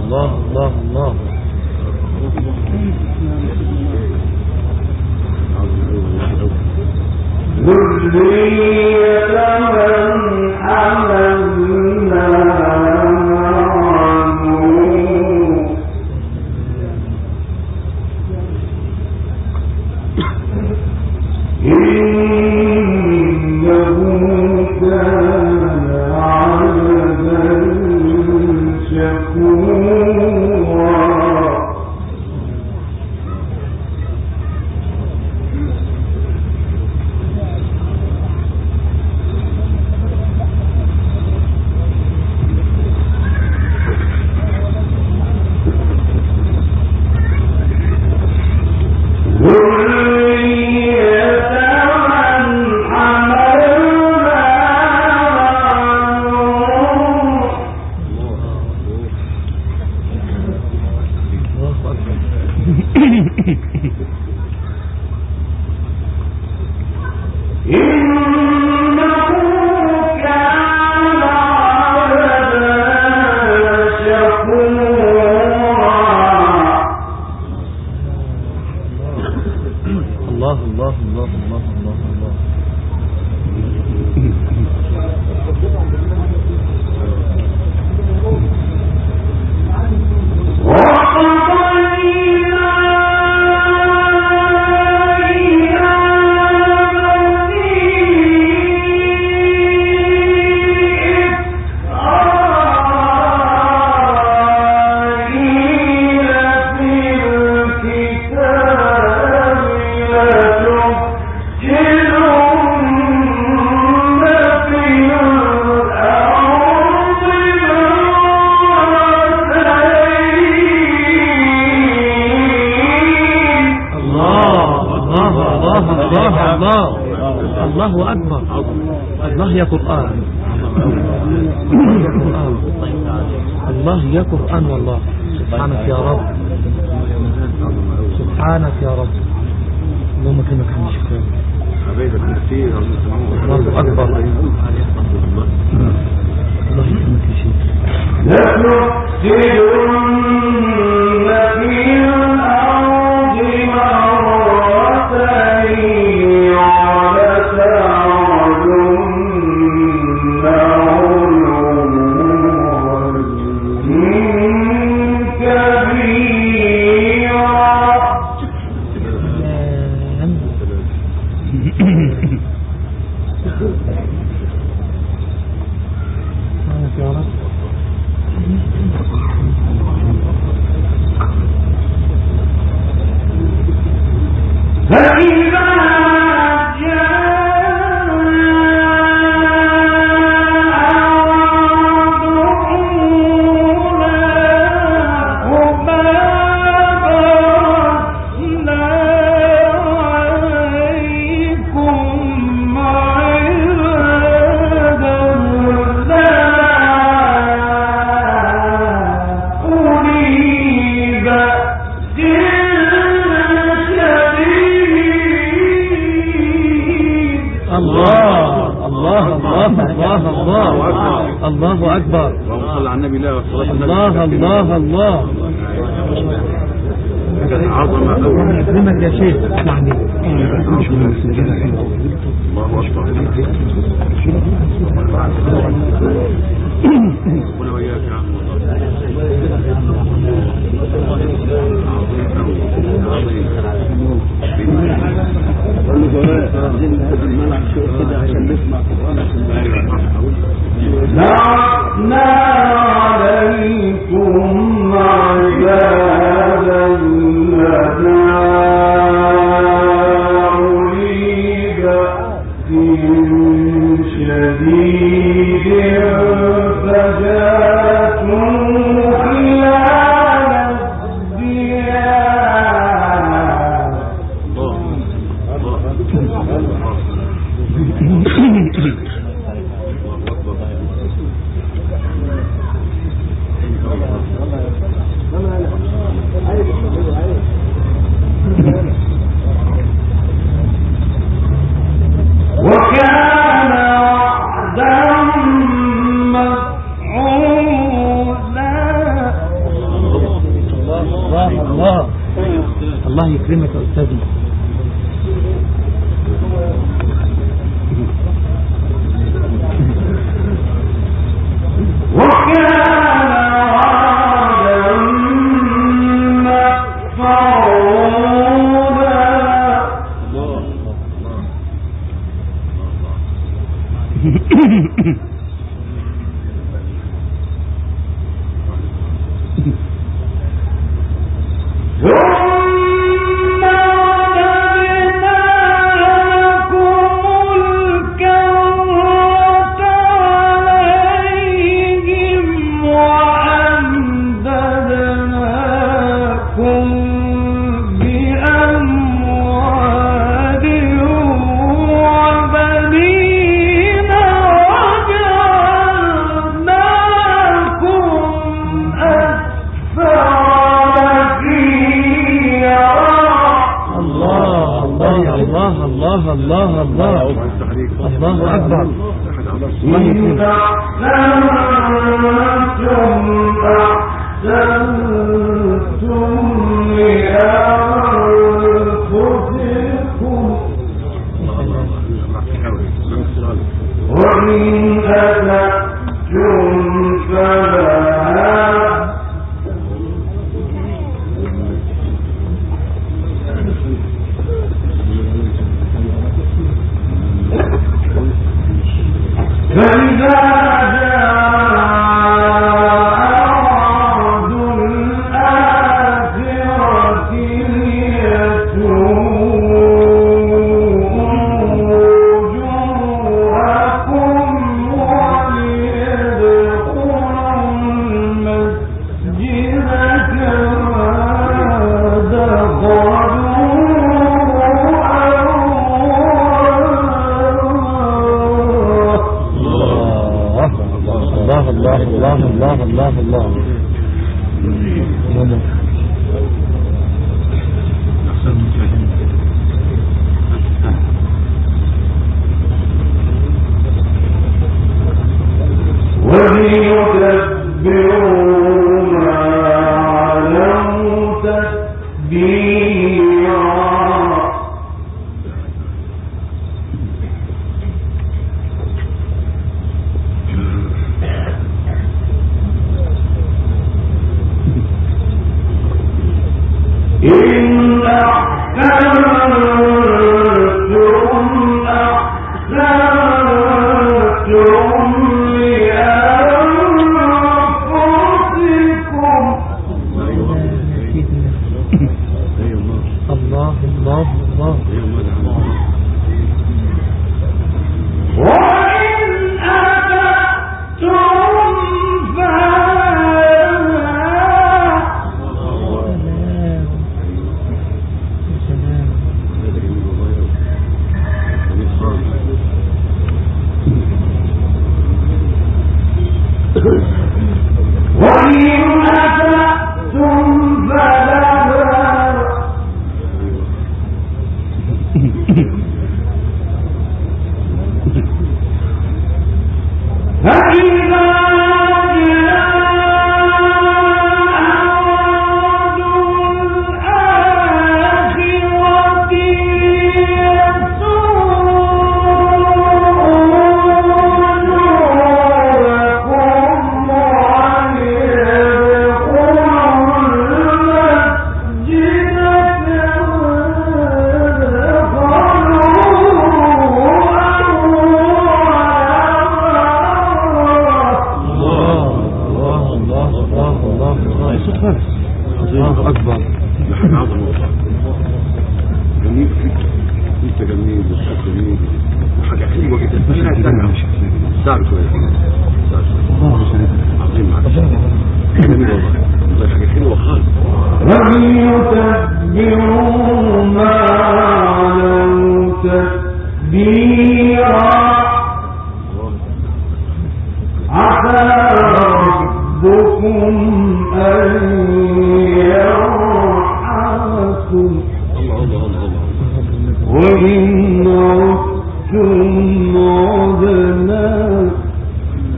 الله الله الله. ذرية من حملنا إنه كان عبدا شكورا. الله الله الله الله الله الله. الله أكبر. الله يا قرآن. الله يا قرآن والله. سبحانك يا رب. سبحانك يا رب. اللهم كلمك عن الشكر. الله أكبر. الله يكرمك يا شيخ. الله أكبر. صلى على النبي. لا الله الله الله. عظمة الله يكرمك يا شيخ. يعني الله أكبر. ربنا وياك يا عم. بعثنا عليكم عبادا لنا أولي بأس شديد فجاسوا خلال الديار. الله الله يكرمك يا أستاذنا.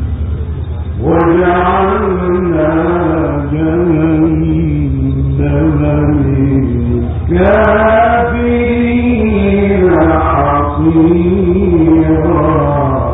وجعلنا جهنم للكافرين حصيرا.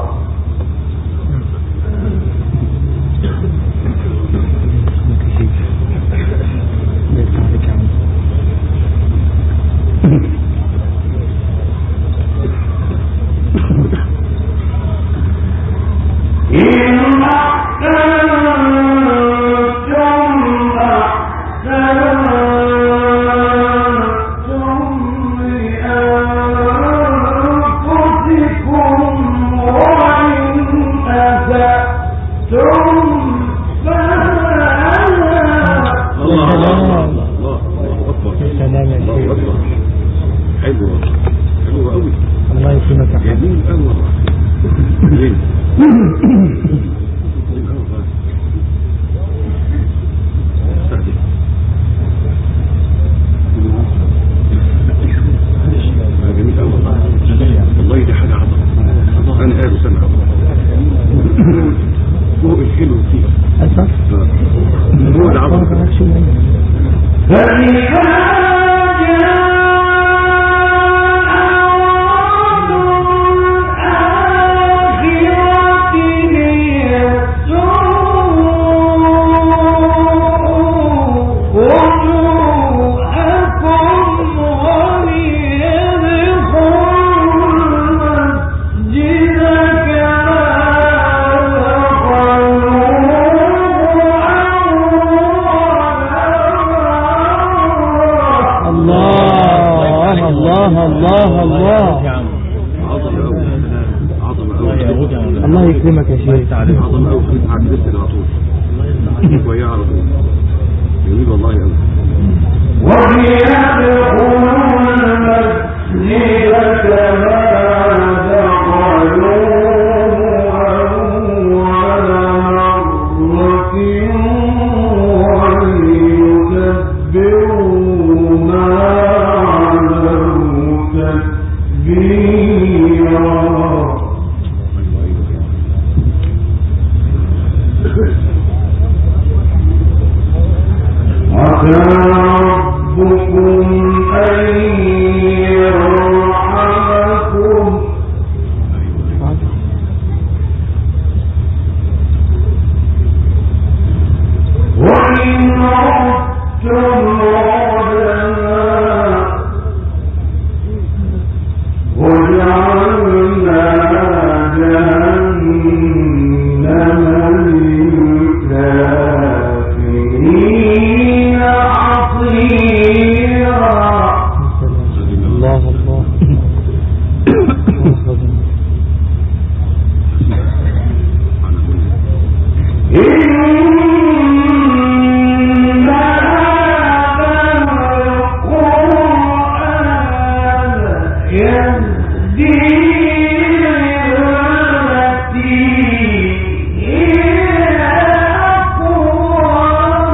الله يكرمك يا شيخ. عظم قوي على الدرس على طول. ويا على طول. جميل والله قوي. وَلِيَدْخُلُوا الْمَسْجِدَ كَمَا دَخَلُوهُ أَوَّلَ مَرَّةٍ وَلِيُتَبِّرُوا مَا عَلَوْا تَتْبِيرًا. ربكم أن يرحمكم وإن عدتم عدنا وجعلنا جهنم للكافرين حصيرا. الله الله. إن هذا القرآن يهدي للتي هي أقوم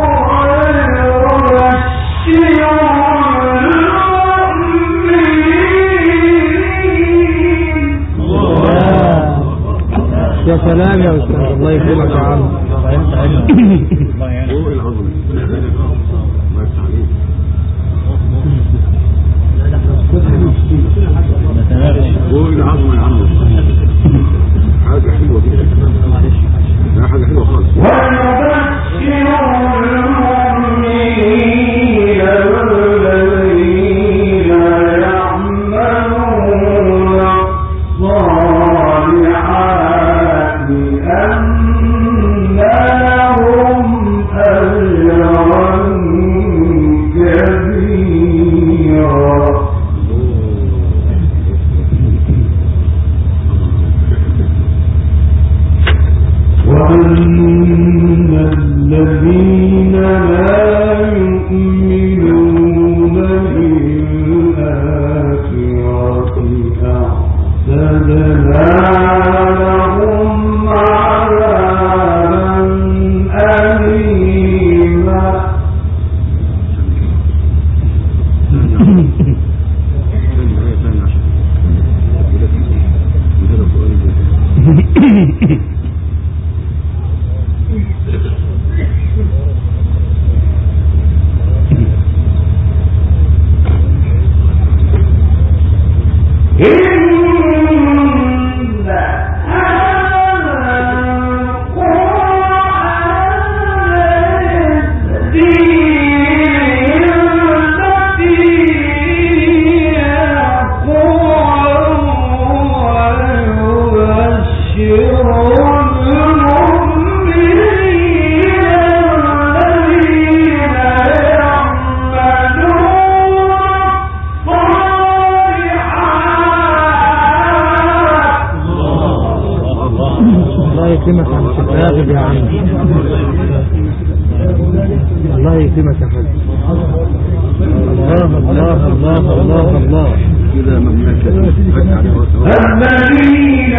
ويبشر يا سلام يا أستاذ، الله يكرمك يا عم. فوق العظم. الله يفتح عليك. فوق العظم يا عم. حاجة حلوة جدا. لا حاجة حلوة خالص. ونبشر المؤمنين الذين يعملون الصالحات أن لهم الله يكرمك يا حاج. الله الله الله الله الله. كده مملكة فتح على وسط الذين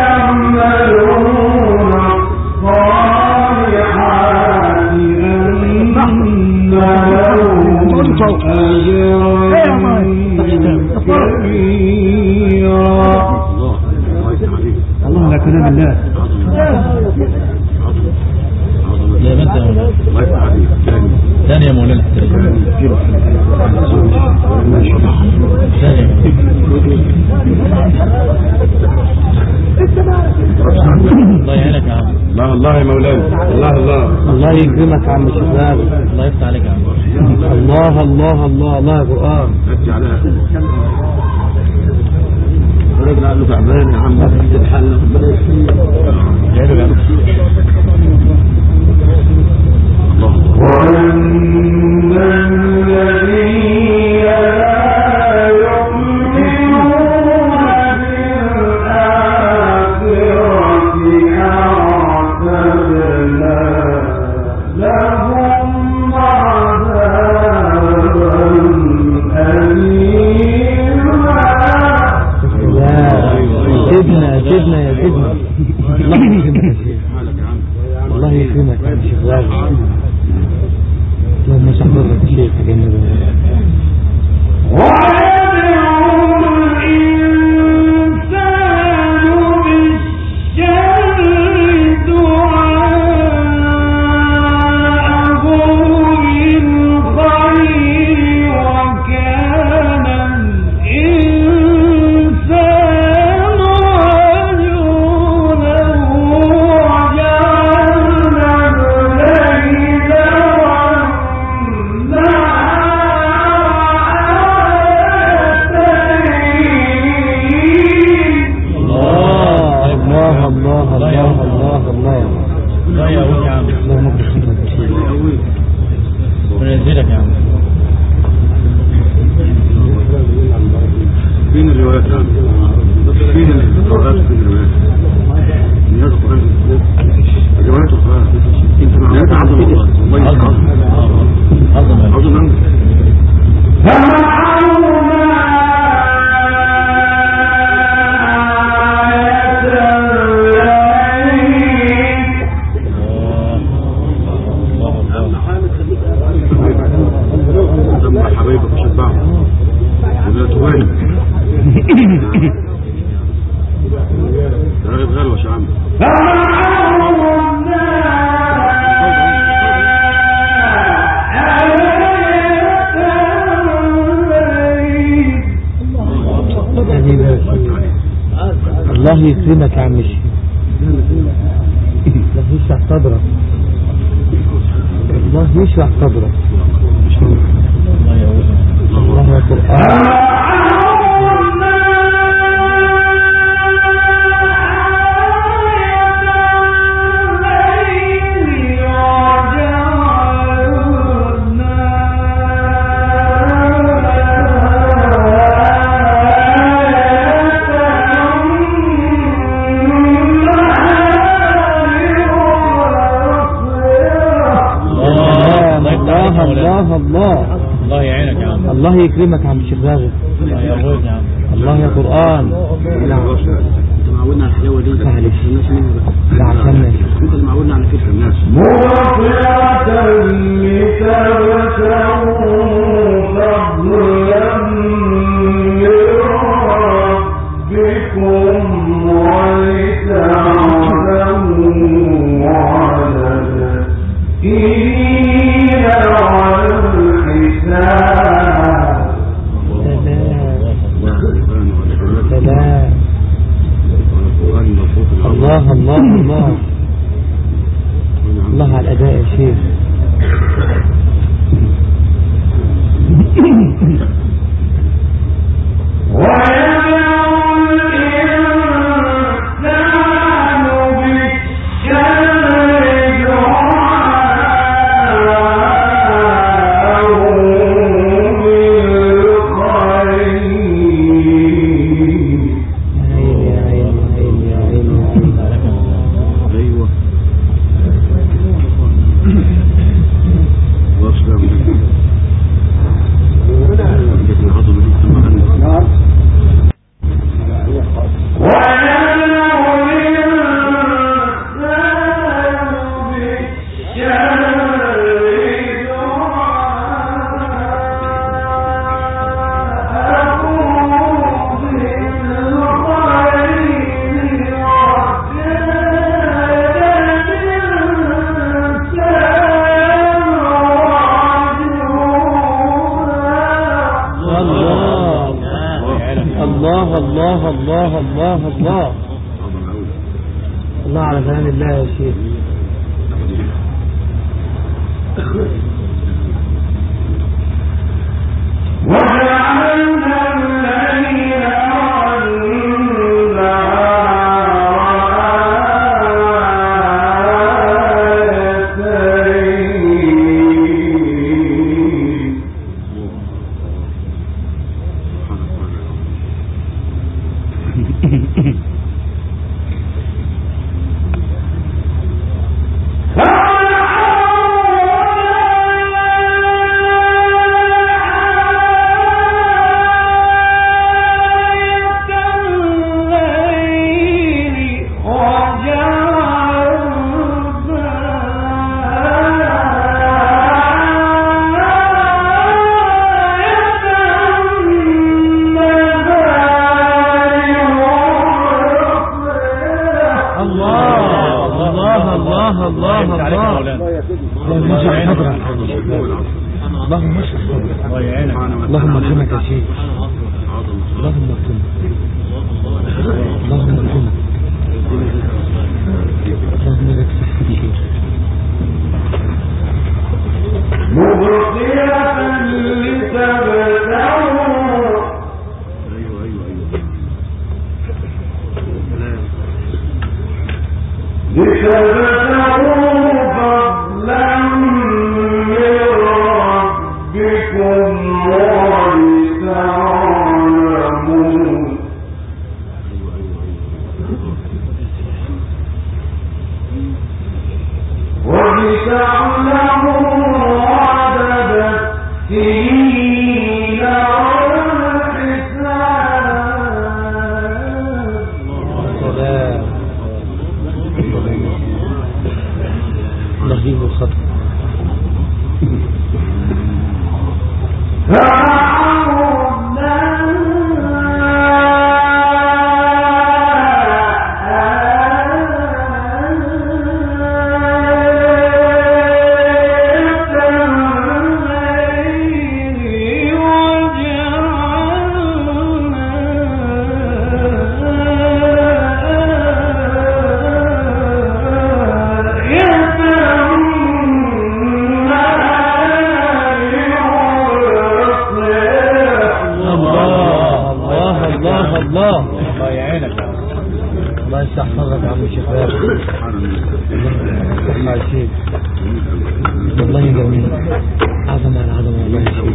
يعملون الصالحات إن لهم أجرا كبيرا. الله لا كلام الله. لا بس ثانية مولانا الله يعينك يا عم. الله الله يا مولانا. الله الله. الله يكرمك يا عم شباب. الله يفتح عليك يا عم. الله الله الله الله يا قرآن. أتي عليها الراجل قال له تعبان يا عم تتحل وأن الذين لا يؤمنون بالآخرة أعتدنا لهم عذابا أليما. سيدنا يا سيدنا يا سيدنا. الله يكرمك يا شيخ. الله يكرمك يا شيخ غالي. اللهم صحبك يا شيخ جنب فين الروايات فين القراءات فين الروايات الروايات القراءات انت معلومات عظم الله عظم عظم حبايبك شبعهم ولا تغير راغب غلوش يا عم الله يكرمك يا عم الشيخ. الله يشرح صدرك. الله يشرح صدرك. الله يا قرآن. الله يعينك يا عم. الله يكرمك يا عم الشيخ راغب. الله يعوض يا عم. الله يا قرآن. نعم. انت معودنا على الحلاوه دي. معلش. لا عشان انت اللي معودنا على فكر الناس. مرضعة لتبتغوا فضلا من ربكم ولتعلموا عدد السنين سلام. الله الله الله. الله على الأداء يا شيخ. الله الله الله الله الله الله على كلام الله يا شيخ. وجعلنا الليل اللهم ارحمك يا شيخ. اللهم ارحمك. اللهم ارحمك. اللهم لك صحتي. مبصرة لتبتغوا فضلا من ربكم ولتعلموا عدد السنين والحساب. نجيب الخطر. الله يعينك. الله يستحفظك يا عم الشيخ. الله يشيك. والله جميل. عظمة على عظمة. الله يشيك.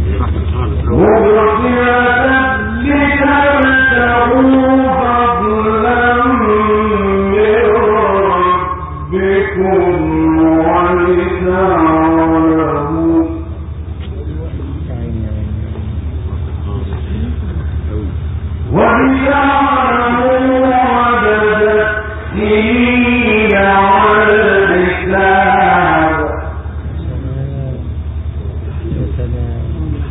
فضلا من ربكم ولتعلموا عدد السنين والحساب. يا سلام.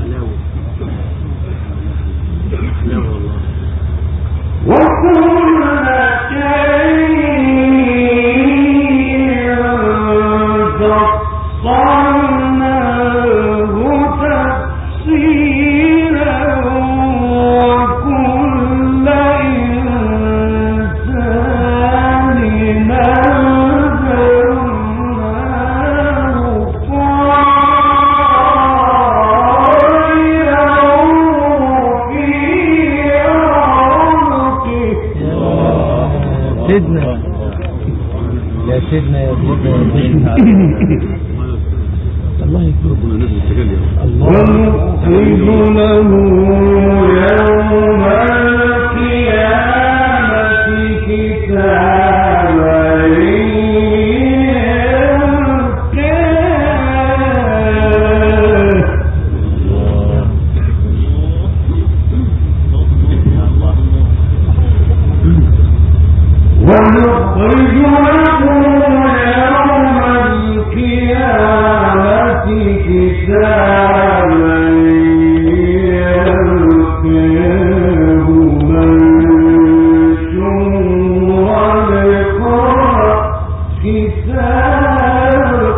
وكل شيء فصلناه تفصيلا وكل إنسان ألزمناه طائره في عنقه. سيدنا يا سيدنا يا سيدنا. الله يكبر. ونخرج له يوم القيامة كتابا ونخرج له يوم القيامة كتابا يلقاه منشورا اقرأ كتابك.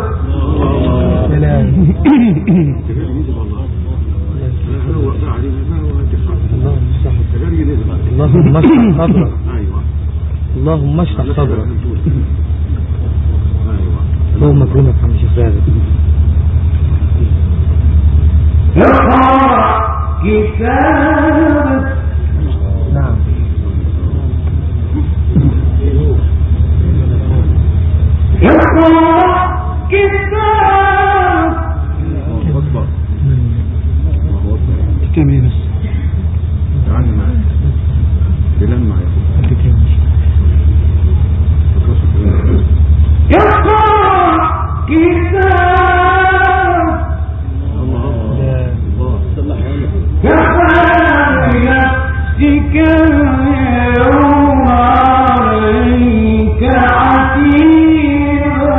اللهم اللهم اشرح صدرك ايوه اللهم اشرح صدرك ايوه اللهم اكرمك يا عم شيخ راغب اقرأ كتابك نعم اقرأ كتابك الله اكبر الله اكبر تكمل بس تعالى معايا بلان معايا اقرأ كتابك كفى بنفسك اليوم عليك حسيبا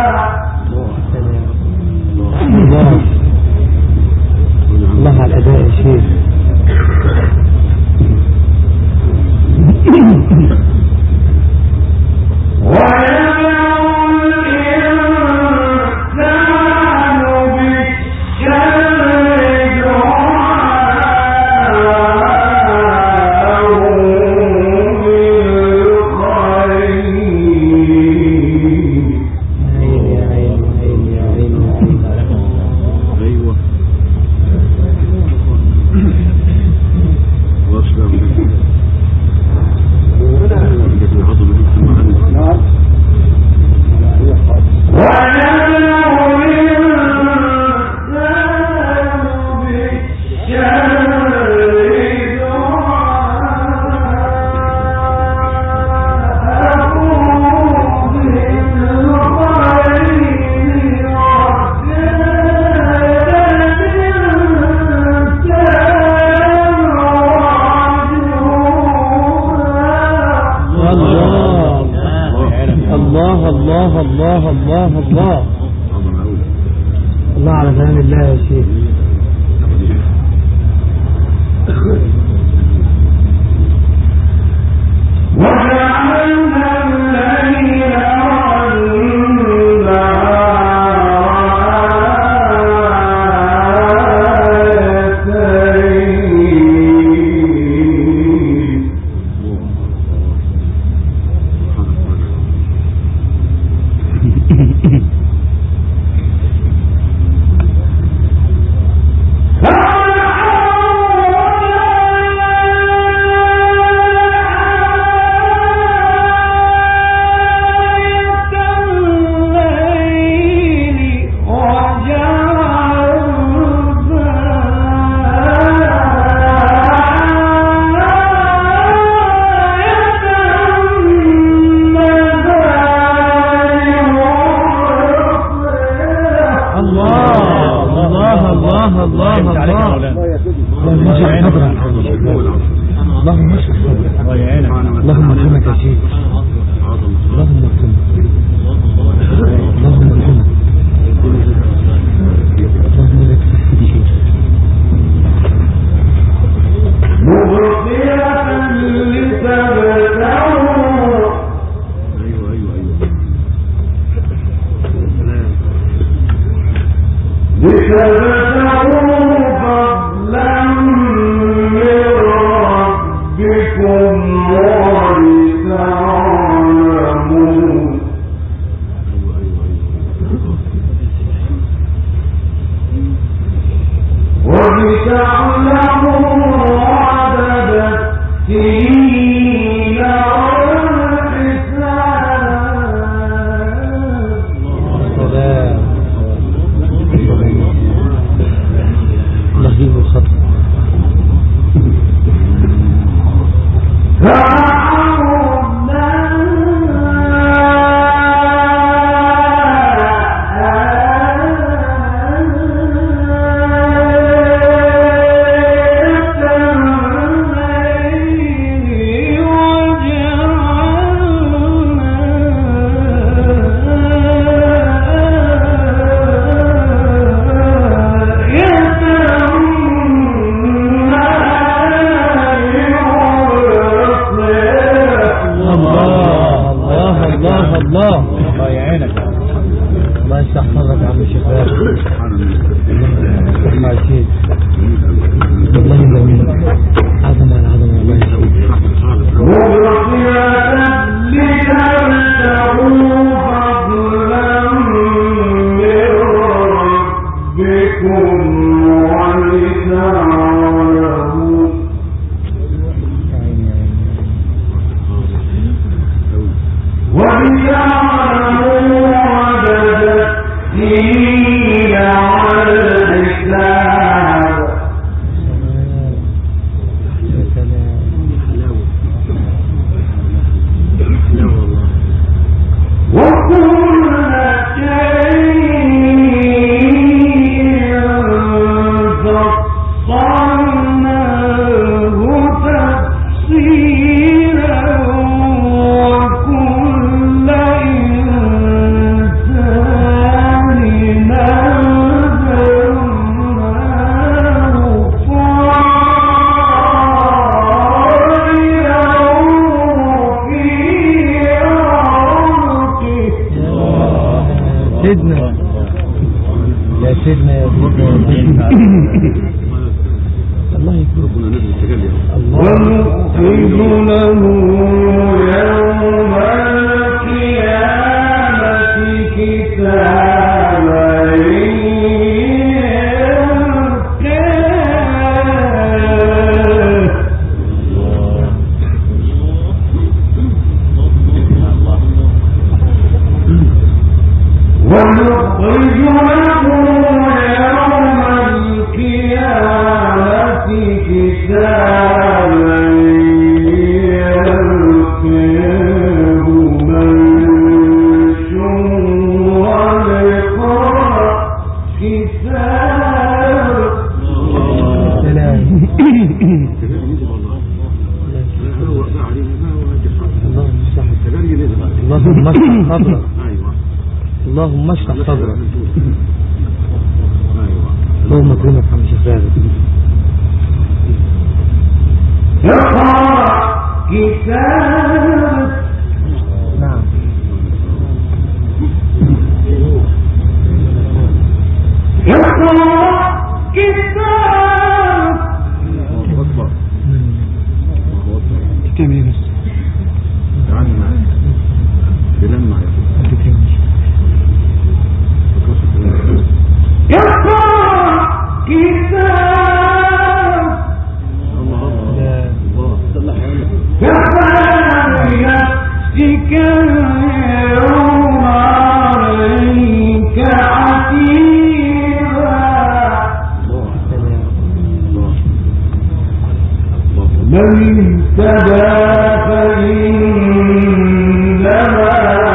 الله على الأداء يا شيخ ايوه واسلم العظمه دي معانا الله الله الله الله الله عظمه اولى الله على كلام الله يا شيخ وجعلنا الليل اللهم اشرح صدرك اللهم اكرمك يا شيخ اللهم اكرمك اللهم اكرمك اللهم لك صحتي شيخ مغفرة لتبتغوا ايوه لتبتغوا فضلا من ربكم ولتعلموا عدد السنين والحساب الله يجيب الخطر الله يعينك الله يفتح صدرك يا عم الشيخ الله يسيد والله جميل عظمة على عظمة الله يسيد اللهم اشرح صدرك. اللهم اكرمك عم شفاعك. اقرأ كتابك. نعم. اقرأ كتابك. كتاب يونس. تعالى معي. بلان معي. اقرأ كتاب كفى بنفسك اليوم عليك حسيبا من اهتدى فإنما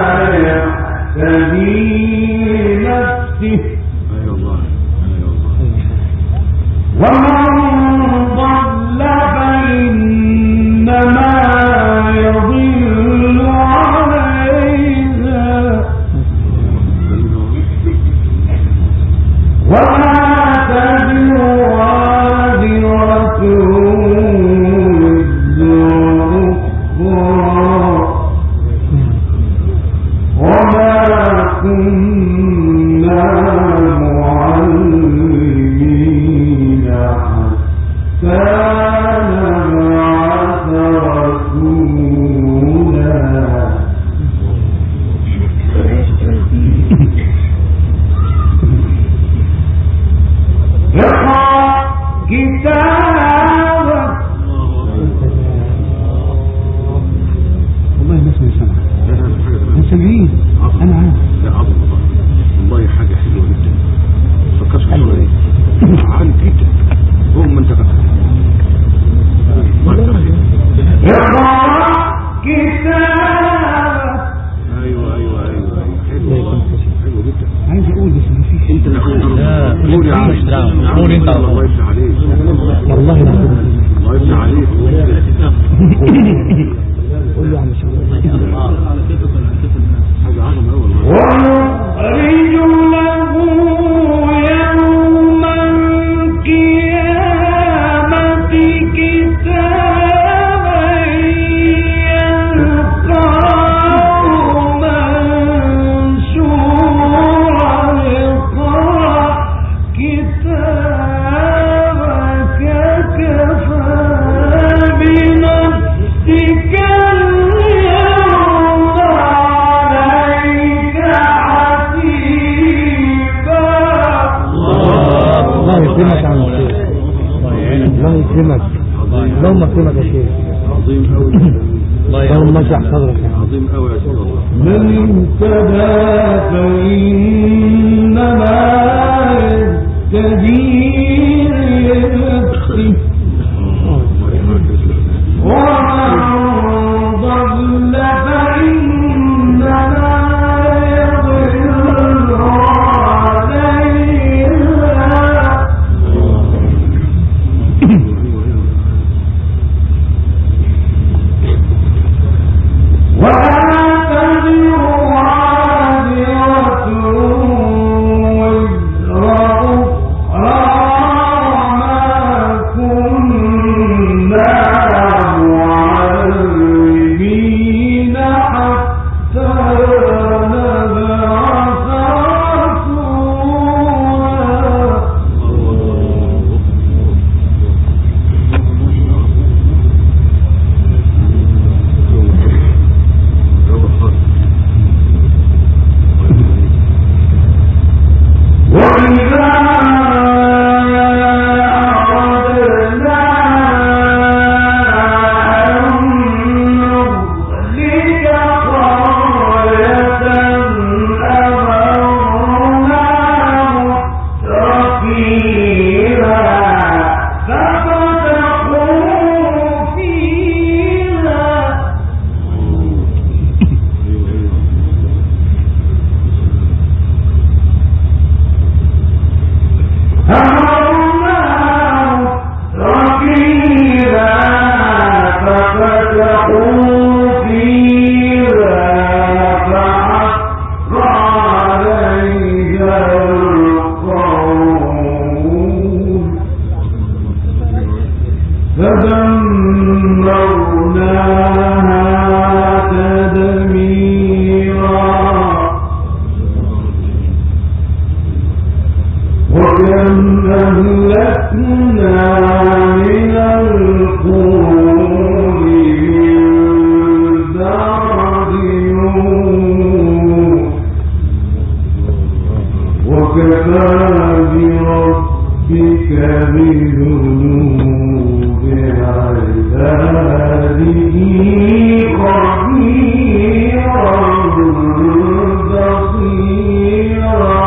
يهتدي لنفسه ومن ضل فإنما يضل عليها وما تزر وازرة وزر أخرى وما كنا معلمين فنبعث رسولا اقرأ كتابك. والله الناس ما يسمع. هم سامعين. انا عارف. لا عظم والله حاجه حلوه جدا. فكرت في ايه؟ عن جدا. هم من تفكر. اقرأ كتابك. ايوه حلو جدا. عايز اقول بس ما فيش. انت اللي قول يا عم. قول انت. الله يفتح عليك. والله العظيم. الله يفتح عليك. قول له عم شفاعك. حاجه عظمه قوي والله. ونخرج له يوم القيامة كتابا يلقاه منشورا اقرأ كتابك كفى بنفسك اليوم عليك حسيبا يكرمك يا عم الشيخ. الله يكرمك. اللهم اكرمك يا شيخ. عظيم قوي. اللهم اشرح صدرك يا عم. عظيم قوي يا سيدي الله. من اهتدى فإنما يهتدي لنفسه ومن ضل فإنما يضل عليها ولا تزر وازرة وزر أخرى ما كنا معذبين حتى نبعث رسولا. وإذا أردنا أن نهلك قرية أمرنا مترفيها ففتحوا فيها وكم أهلكنا من القرون من بعد نوح وكفى بربك بذنوب عباده خبيرا بصيرا.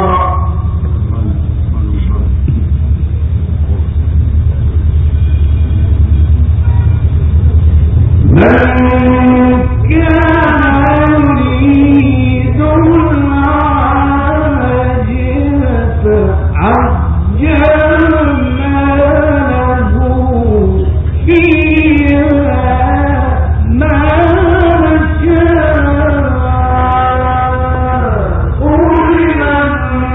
من كان يريد العاجلة عجلنا له فيها ما نشاء لمن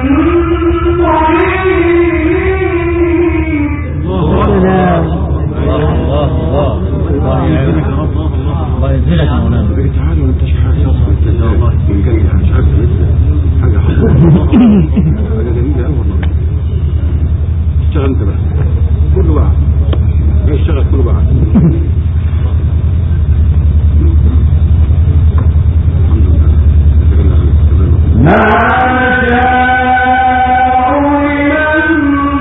نريد. الله ينزلك يا مولانا. تعالى وانت مش حاجه يا الله يمكن مش عارف لسه حاجه حلوه حاجه جميله قوي والله. اشتغل انت بقى كله بقى اشتغل كله بقى. ما شاء لمن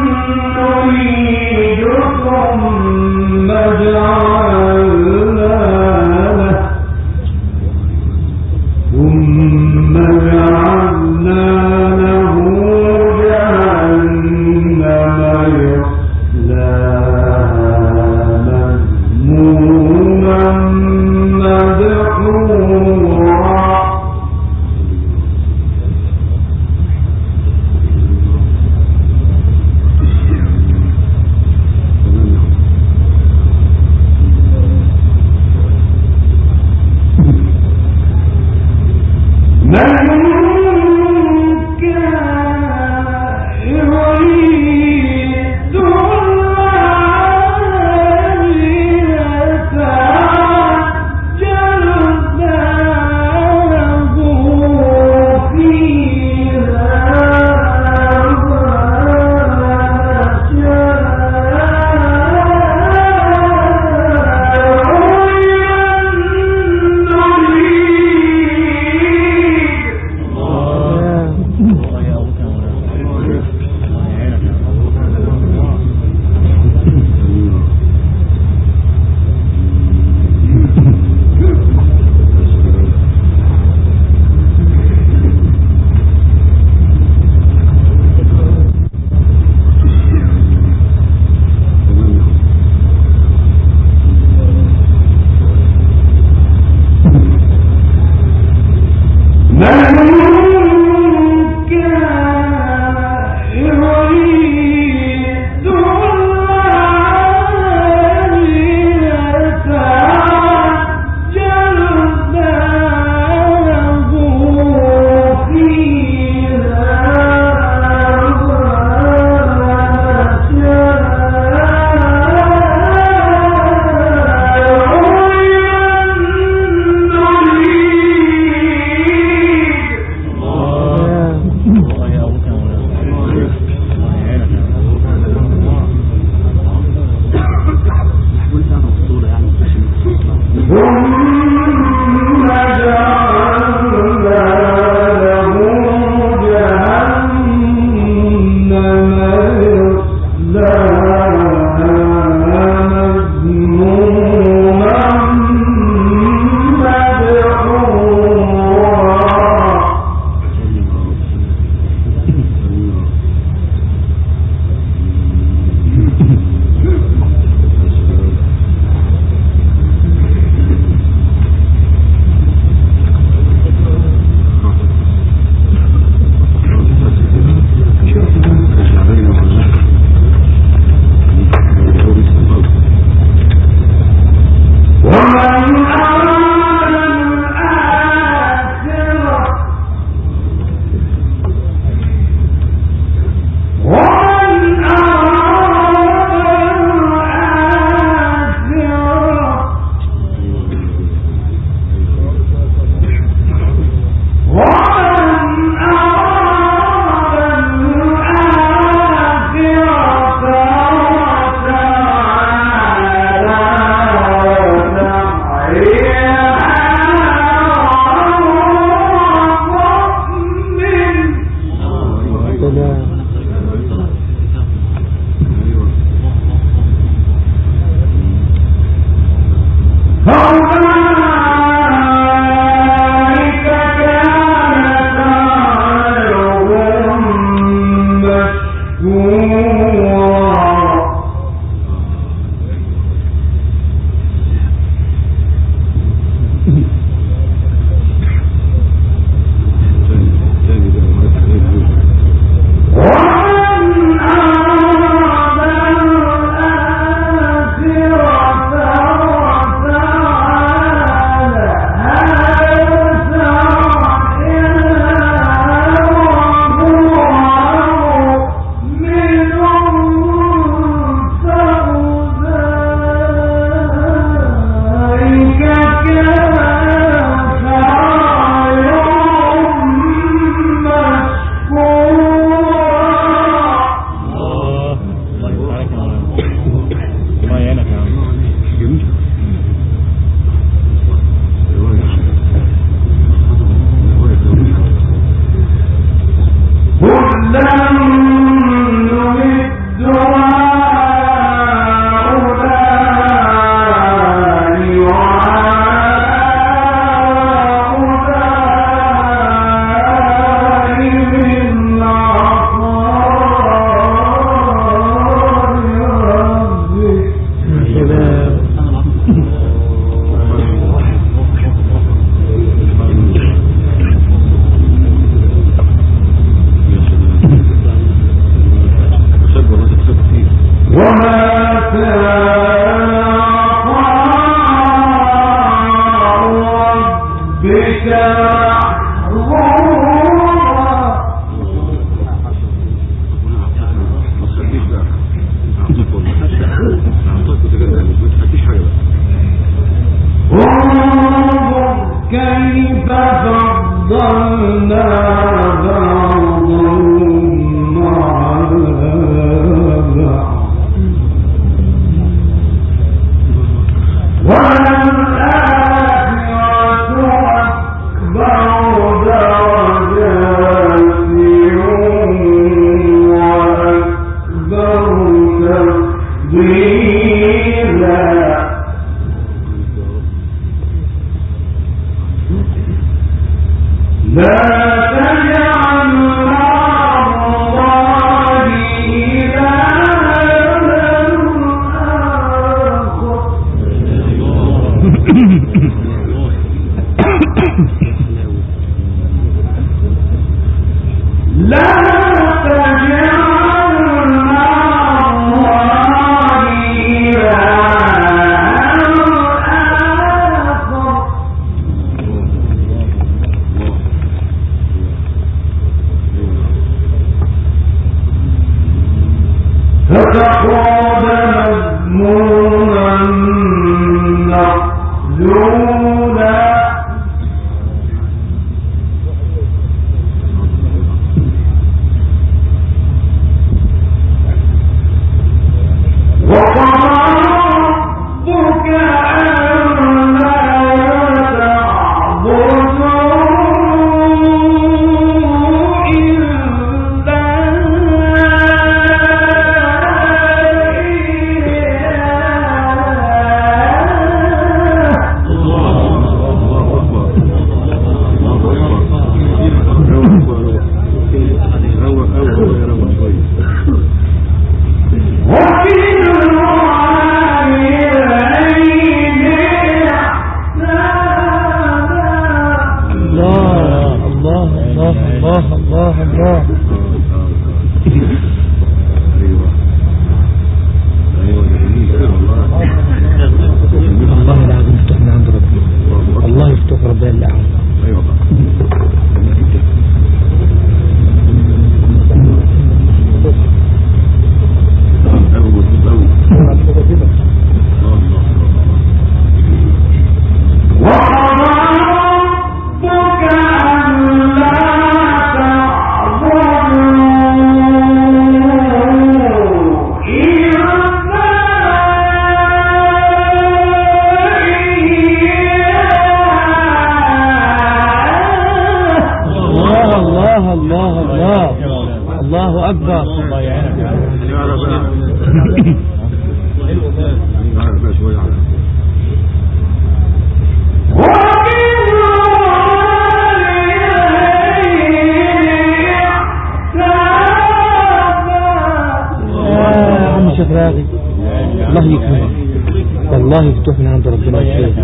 نريد ثم جعلنا له جهنم يصلاها مذموما الله يعينك يا عم. جميل. الله يكرمك والله فتوح من عند ربنا الخير.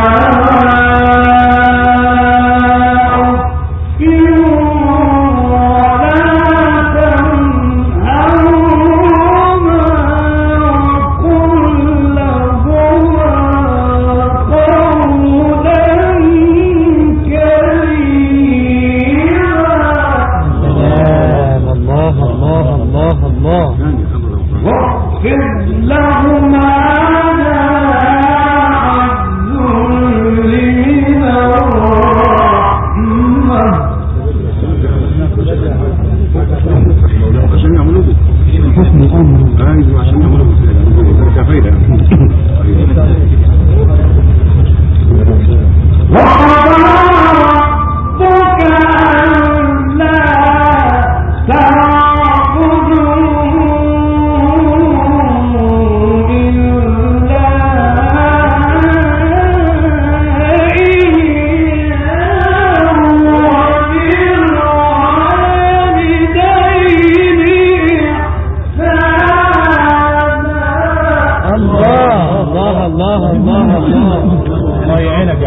فلا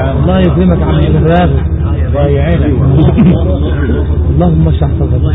الله يكرمك يا عم الشيخ راغب ضيعينك اللهم اشرح صدرك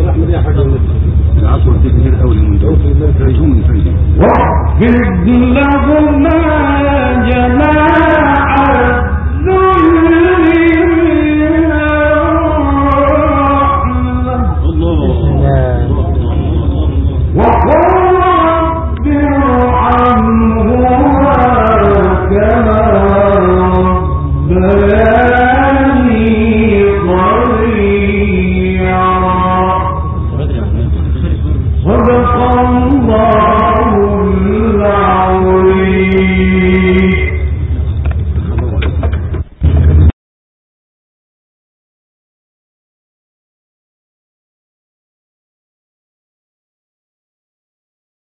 واغفر